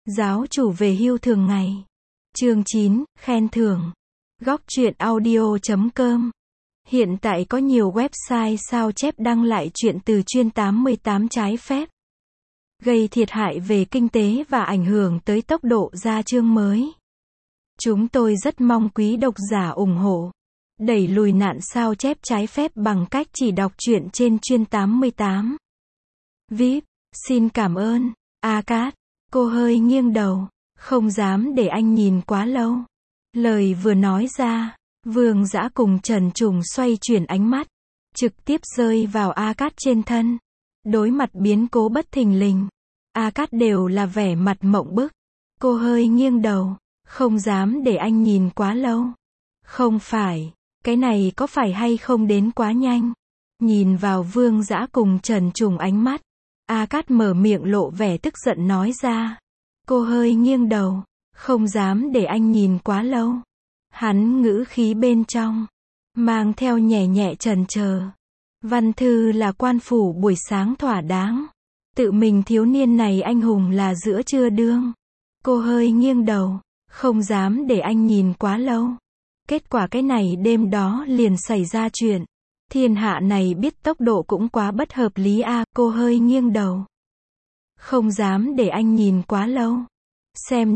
Giáo chủ về hưu thường ngày. Chương 9, khen thưởng. Góc truyện audio.com. Hiện tại có nhiều website sao chép đăng lại chuyện từ chuyên 88 trái phép, gây thiệt hại về kinh tế và ảnh hưởng tới tốc độ ra chương mới. Chúng tôi rất mong quý độc giả ủng hộ, đẩy lùi nạn sao chép trái phép bằng cách chỉ đọc truyện trên chuyên 88. VIP, xin cảm ơn. Cát, cô hơi nghiêng đầu, không dám để anh nhìn quá lâu. Lời vừa nói ra, Vương Dã cùng Trần Trùng xoay chuyển ánh mắt, trực tiếp rơi vào Cát trên thân. Đối mặt biến cố bất thình lình, Cát đều là vẻ mặt mộng bức. Cô hơi nghiêng đầu, không dám để anh nhìn quá lâu. Không phải, cái này có phải hay không đến quá nhanh? Nhìn vào Vương Dã cùng Trần Trùng ánh mắt, Cát mở miệng lộ vẻ tức giận nói ra. Cô hơi nghiêng đầu, không dám để anh nhìn quá lâu. Hắn ngữ khí bên trong mang theo nhẹ nhẹ chần chờ. Văn thư là quan phủ buổi sáng thỏa đáng. Tự mình thiếu niên này anh hùng là giữa trưa đương. Cô hơi nghiêng đầu, không dám để anh nhìn quá lâu. Kết quả cái này đêm đó liền xảy ra chuyện. Thiên hạ này biết tốc độ cũng quá bất hợp lý cô hơi nghiêng đầu. Không dám để anh nhìn quá lâu. Xem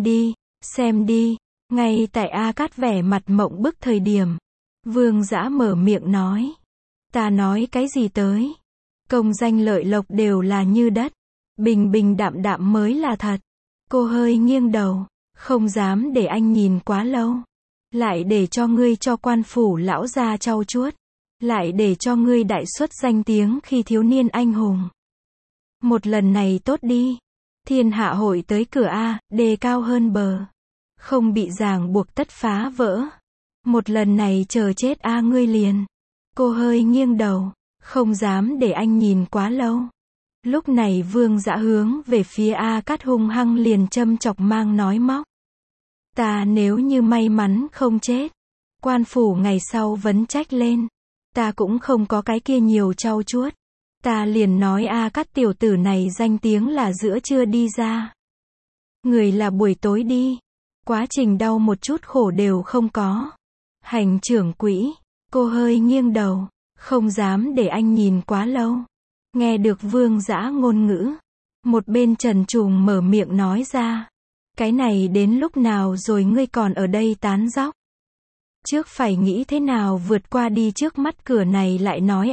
đi. Ngay tại Cát vẻ mặt mộng bức thời điểm, Vương Dã mở miệng nói. Ta nói cái gì tới? Công danh lợi lộc đều là như đất. Bình bình đạm đạm mới là thật. Cô hơi nghiêng đầu, không dám để anh nhìn quá lâu. Lại để cho ngươi cho quan phủ lão gia trau chuốt. Lại để cho ngươi đại xuất danh tiếng khi thiếu niên anh hùng. Một lần này tốt đi. Thiên hạ hội tới cửa đề cao hơn bờ. Không bị ràng buộc tất phá vỡ. Một lần này chờ chết ngươi liền. Cô hơi nghiêng đầu, không dám để anh nhìn quá lâu. Lúc này Vương Dã hướng về phía Cát hung hăng liền châm chọc mang nói móc. Ta nếu như may mắn không chết, quan phủ ngày sau vấn trách lên, ta cũng không có cái kia nhiều trau chuốt. Ta liền nói Cát tiểu tử này danh tiếng là giữa trưa đi ra. Người là buổi tối đi. Quá trình đau một chút khổ đều không có. Hành trưởng quỹ, cô hơi nghiêng đầu, không dám để anh nhìn quá lâu. Nghe được Vương Dã ngôn ngữ, một bên Trần Trùng mở miệng nói ra. Cái này đến lúc nào rồi ngươi còn ở đây tán dóc? Trước phải nghĩ thế nào vượt qua đi trước mắt cửa này lại nói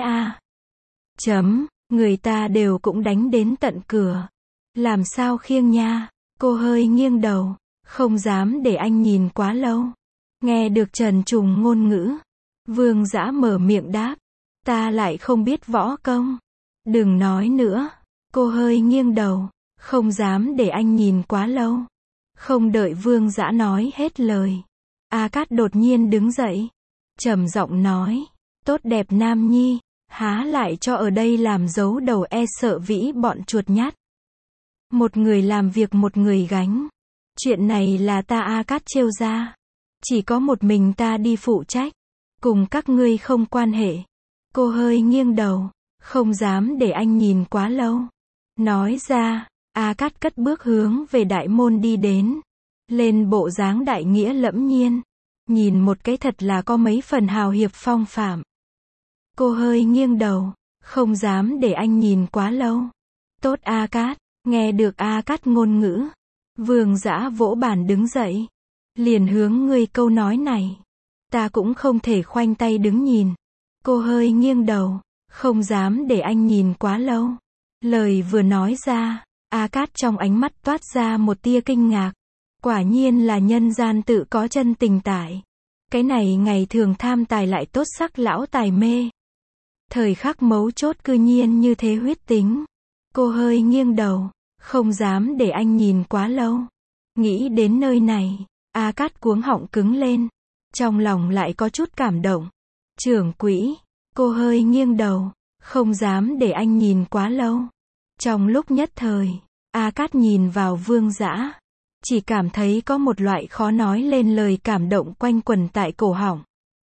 người ta đều cũng đánh đến tận cửa. Làm sao khiêng nha? Cô hơi nghiêng đầu, không dám để anh nhìn quá lâu. Nghe được Trần Trùng ngôn ngữ, Vương Dã mở miệng đáp. Ta lại không biết võ công. Đừng nói nữa. Cô hơi nghiêng đầu, không dám để anh nhìn quá lâu. Không đợi Vương Dã nói hết lời, Cát đột nhiên đứng dậy, trầm giọng nói. Tốt đẹp nam nhi, há lại cho ở đây làm dấu đầu sợ vĩ bọn chuột nhắt. Một người làm việc một người gánh. Chuyện này là ta Cát trêu ra. Chỉ có một mình ta đi phụ trách. Cùng các ngươi không quan hệ. Cô hơi nghiêng đầu, không dám để anh nhìn quá lâu. Nói ra, Cát cất bước hướng về đại môn đi đến. Lên bộ dáng đại nghĩa lẫm nhiên. Nhìn một cái thật là có mấy phần hào hiệp phong phạm. Cô hơi nghiêng đầu, không dám để anh nhìn quá lâu. Tốt Cát, nghe được Cát ngôn ngữ. Vương Dã vỗ bàn đứng dậy. Liền hướng ngươi câu nói này. Ta cũng không thể khoanh tay đứng nhìn. Cô hơi nghiêng đầu, không dám để anh nhìn quá lâu. Lời vừa nói ra, Cát trong ánh mắt toát ra một tia kinh ngạc. Quả nhiên là nhân gian tự có chân tình tại. Cái này ngày thường tham tài lại tốt sắc lão tài mê. Thời khắc mấu chốt cư nhiên như thế huyết tính. Cô hơi nghiêng đầu, không dám để anh nhìn quá lâu. Nghĩ đến nơi này, Cát cuống họng cứng lên. Trong lòng lại có chút cảm động. Trưởng quỹ, cô hơi nghiêng đầu, không dám để anh nhìn quá lâu. Trong lúc nhất thời, Cát nhìn vào Vương Dã, chỉ cảm thấy có một loại khó nói lên lời cảm động quanh quẩn tại cổ họng.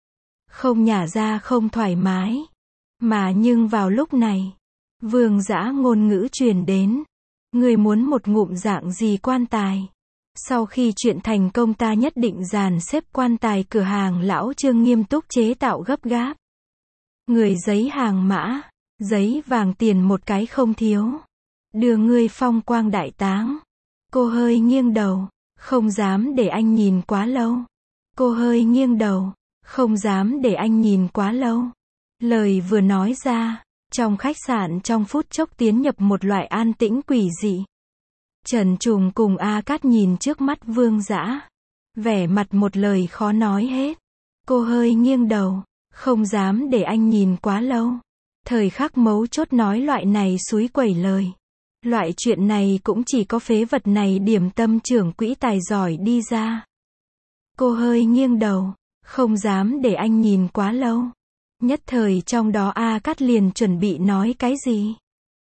Không nhả ra không thoải mái. Mà nhưng vào lúc này, Vương Dã ngôn ngữ truyền đến. Người muốn một ngụm dạng gì quan tài? Sau khi chuyện thành công ta nhất định dàn xếp quan tài cửa hàng lão Trương nghiêm túc chế tạo gấp gáp. Người giấy hàng mã, giấy vàng tiền một cái không thiếu. Đưa ngươi phong quang đại táng. Cô hơi nghiêng đầu, không dám để anh nhìn quá lâu. Cô hơi nghiêng đầu, không dám để anh nhìn quá lâu. Lời vừa nói ra, trong khách sạn trong phút chốc tiến nhập một loại an tĩnh quỷ dị. Trần Trùng cùng A Cát nhìn trước mắt Vương Dã, vẻ mặt một lời khó nói hết. Cô hơi nghiêng đầu, không dám để anh nhìn quá lâu. Thời khắc mấu chốt nói loại này xúi quẩy lời. Loại chuyện này cũng chỉ có phế vật này điểm tâm trưởng quỹ tài giỏi đi ra. Cô hơi nghiêng đầu, không dám để anh nhìn quá lâu. Nhất thời trong đó A Cát liền chuẩn bị nói cái gì.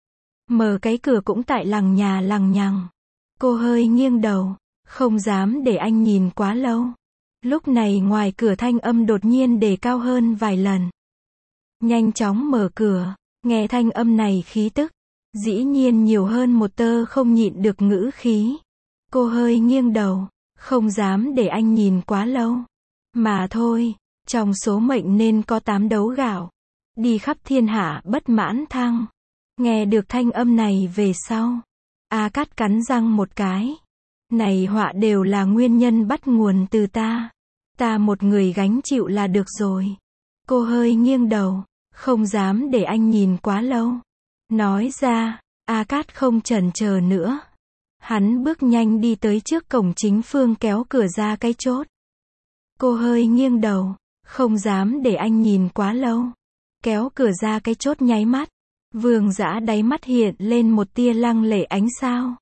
Mở cái cửa cũng tại lằng nhà lằng nhằng. Cô hơi nghiêng đầu, không dám để anh nhìn quá lâu. Lúc này ngoài cửa thanh âm đột nhiên đề cao hơn vài lần. Nhanh chóng mở cửa, nghe thanh âm này khí tức. Dĩ nhiên nhiều hơn một tơ không nhịn được ngữ khí. Cô hơi nghiêng đầu, không dám để anh nhìn quá lâu. Mà thôi, trong số mệnh nên có 8 đấu gạo. Đi khắp thiên hạ bất mãn thăng. Nghe được thanh âm này về sau. A Cát cắn răng một cái. Này họa đều là nguyên nhân bắt nguồn từ ta. Ta một người gánh chịu là được rồi. Cô hơi nghiêng đầu, không dám để anh nhìn quá lâu. Nói ra, A Cát không chần chờ nữa. Hắn bước nhanh đi tới trước cổng chính phương kéo cửa ra cái chốt. Cô hơi nghiêng đầu, không dám để anh nhìn quá lâu. Kéo cửa ra cái chốt nháy mắt. Vương Dã đáy mắt hiện lên một tia lăng lệ ánh sao.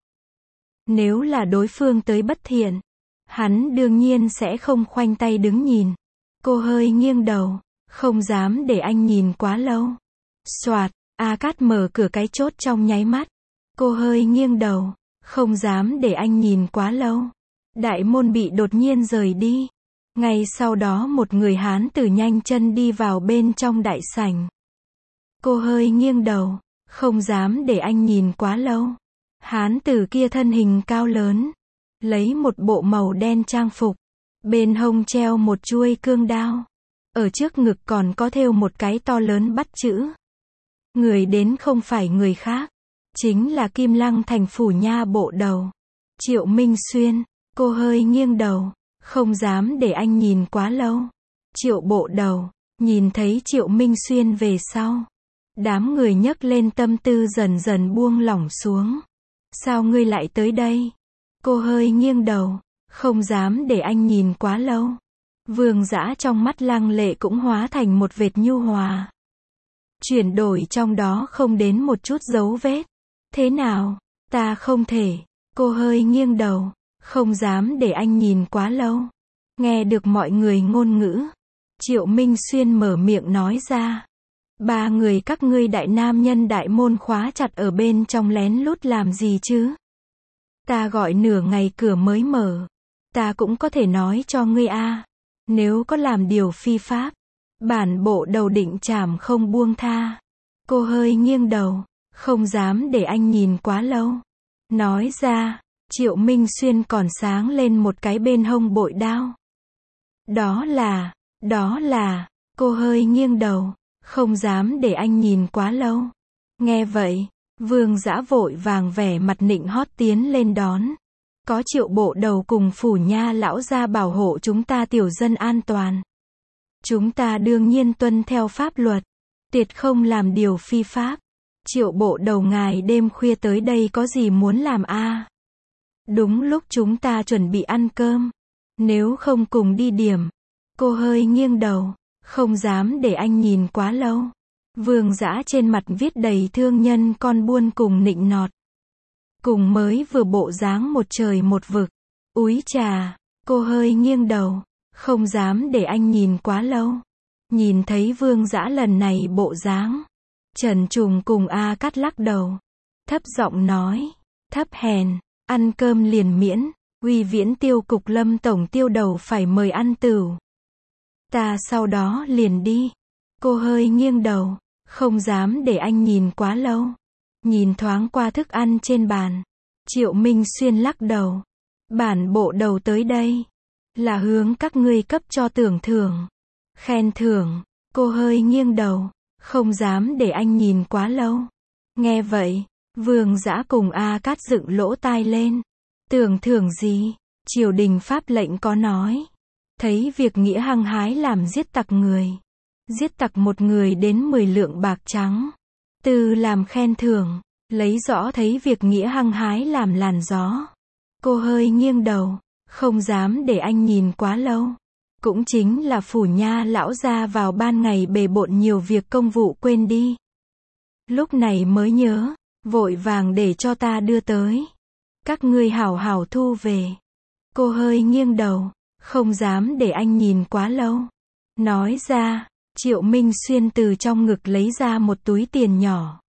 Nếu là đối phương tới bất thiện, hắn đương nhiên sẽ không khoanh tay đứng nhìn. Cô hơi nghiêng đầu, không dám để anh nhìn quá lâu. Soạt, A Cát mở cửa cái chốt trong nháy mắt. Cô hơi nghiêng đầu, không dám để anh nhìn quá lâu. Đại môn bị đột nhiên rời đi. Ngay sau đó một người Hán tử nhanh chân đi vào bên trong đại sảnh. Cô hơi nghiêng đầu, không dám để anh nhìn quá lâu. Hán tử kia thân hình cao lớn, lấy một bộ màu đen trang phục, bên hông treo một chuôi cương đao. Ở trước ngực còn có thêu một cái to lớn bắt chữ. Người đến không phải người khác, chính là Kim Lăng thành phủ nha bộ đầu, Triệu Minh Xuyên. Cô hơi nghiêng đầu, không dám để anh nhìn quá lâu. Triệu bộ đầu, nhìn thấy Triệu Minh Xuyên về sau. Đám người nhấc lên tâm tư dần dần buông lỏng xuống. Sao ngươi lại tới đây? Cô hơi nghiêng đầu, không dám để anh nhìn quá lâu. Vương Dã trong mắt lăng lệ cũng hóa thành một vệt nhu hòa. Chuyển đổi trong đó không đến một chút dấu vết. Thế nào? Ta không thể. Cô hơi nghiêng đầu, không dám để anh nhìn quá lâu. Nghe được mọi người ngôn ngữ, Triệu Minh Xuyên mở miệng nói ra. 3 người các ngươi đại nam nhân đại môn khóa chặt ở bên trong lén lút làm gì chứ? Ta gọi nửa ngày cửa mới mở. Ta cũng có thể nói cho ngươi a. Nếu có làm điều phi pháp, bản bộ đầu định trảm không buông tha. Cô hơi nghiêng đầu, không dám để anh nhìn quá lâu. Nói ra, Triệu Minh Xuyên còn sáng lên một cái bên hông bội đao. Đó là, cô hơi nghiêng đầu, không dám để anh nhìn quá lâu. Nghe vậy, Vương Dã vội vàng vẻ mặt nịnh hót tiến lên đón. Có Triệu bộ đầu cùng phủ nha lão gia bảo hộ chúng ta tiểu dân an toàn. Chúng ta đương nhiên tuân theo pháp luật, tuyệt không làm điều phi pháp. Triệu bộ đầu ngài đêm khuya tới đây có gì muốn làm a? Đúng lúc chúng ta chuẩn bị ăn cơm. Nếu không cùng đi điểm. Cô hơi nghiêng đầu, không dám để anh nhìn quá lâu. Vương Dã trên mặt viết đầy thương nhân con buôn cùng nịnh nọt. Cùng mới vừa bộ dáng một trời một vực. Úi chà, cô hơi nghiêng đầu, không dám để anh nhìn quá lâu. Nhìn thấy Vương Dã lần này bộ dáng, Trần Trùng cùng A Cát lắc đầu, thấp giọng nói, thấp hèn, ăn cơm liền miễn, Uy Viễn Tiêu cục Lâm tổng tiêu đầu phải mời ăn tửu. Ta sau đó liền đi. Cô hơi nghiêng đầu, không dám để anh nhìn quá lâu. Nhìn thoáng qua thức ăn trên bàn, Triệu Minh Xuyên lắc đầu. Bản bộ đầu tới đây là hướng các ngươi cấp cho tưởng thưởng, khen thưởng. Cô hơi nghiêng đầu, không dám để anh nhìn quá lâu. Nghe vậy, Vương Dã cùng A Cát dựng lỗ tai lên. Tưởng thưởng gì? Triều đình pháp lệnh có nói. Thấy việc nghĩa hăng hái làm giết tặc người. Giết tặc một người đến 10 lượng bạc trắng. Từ làm khen thưởng, lấy rõ thấy việc nghĩa hăng hái làm làn gió. Cô hơi nghiêng đầu, không dám để anh nhìn quá lâu. Cũng chính là phủ nha lão gia vào ban ngày bề bộn nhiều việc công vụ quên đi. Lúc này mới nhớ, vội vàng để cho ta đưa tới. Các ngươi hảo hảo thu về. Cô hơi nghiêng đầu, không dám để anh nhìn quá lâu. Nói ra, Triệu Minh Xuyên từ trong ngực lấy ra một túi tiền nhỏ.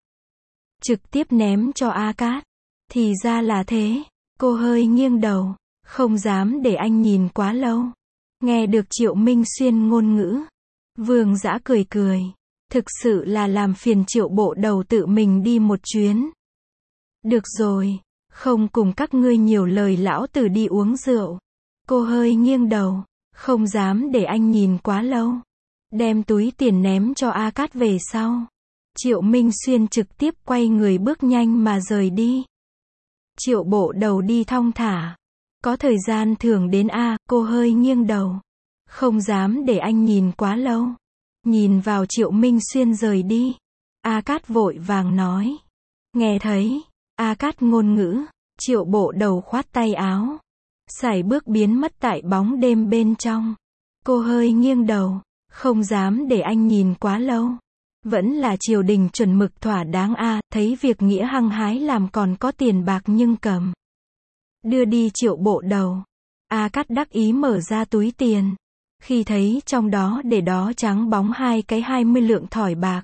Trực tiếp ném cho A Cát. Thì ra là thế. Cô hơi nghiêng đầu, không dám để anh nhìn quá lâu. Nghe được Triệu Minh Xuyên ngôn ngữ, Vương Dã cười cười. Thực sự là làm phiền Triệu bộ đầu tự mình đi một chuyến. Được rồi, không cùng các ngươi nhiều lời, lão tử đi uống rượu. Cô hơi nghiêng đầu, không dám để anh nhìn quá lâu. Đem túi tiền ném cho A Cát về sau. Triệu Minh Xuyên trực tiếp quay người bước nhanh mà rời đi. Triệu bộ đầu đi thong thả. Có thời gian thưởng đến A, cô hơi nghiêng đầu. Không dám để anh nhìn quá lâu. Nhìn vào Triệu Minh Xuyên rời đi. A Cát vội vàng nói. Nghe thấy A Cát ngôn ngữ, Triệu bộ đầu khoát tay áo. Sải bước biến mất tại bóng đêm bên trong. Cô hơi nghiêng đầu, không dám để anh nhìn quá lâu. Vẫn là triều đình chuẩn mực thỏa đáng a, thấy việc nghĩa hăng hái làm còn có tiền bạc nhưng cầm. Đưa đi Triệu bộ đầu. A Cát đắc ý mở ra túi tiền. Khi thấy trong đó để đó trắng bóng 2 cái 20 lượng thỏi bạc.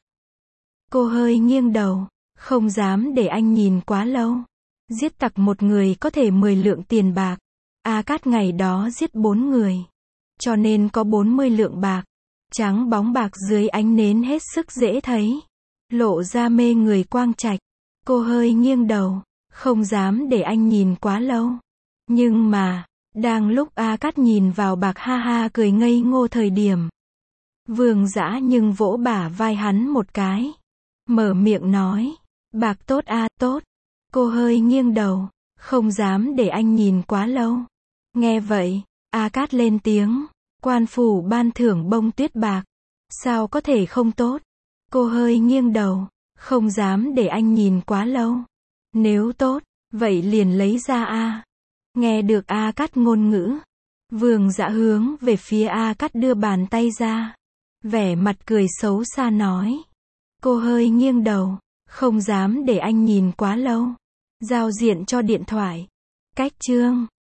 Cô hơi nghiêng đầu, không dám để anh nhìn quá lâu. Giết tặc một người có thể 10 lượng tiền bạc. A Cát ngày đó giết 4 người. Cho nên có 40 lượng bạc. Trắng bóng bạc dưới ánh nến hết sức dễ thấy. Lộ ra mê người quang trạch. Cô hơi nghiêng đầu, không dám để anh nhìn quá lâu. Nhưng mà, đang lúc A Cát nhìn vào bạc ha ha cười ngây ngô thời điểm. Vương Dã nhưng vỗ bả vai hắn một cái. Mở miệng nói. Bạc tốt a, tốt. Cô hơi nghiêng đầu, không dám để anh nhìn quá lâu. Nghe vậy, A Cát lên tiếng. Quan phủ ban thưởng bông tuyết bạc. Sao có thể không tốt? Cô hơi nghiêng đầu, không dám để anh nhìn quá lâu. Nếu tốt, vậy liền lấy ra a. Nghe được A Cát ngôn ngữ, Vương Dã hướng về phía A Cát đưa bàn tay ra. Vẻ mặt cười xấu xa nói. Cô hơi nghiêng đầu, không dám để anh nhìn quá lâu. Giao diện cho điện thoại. Cách chương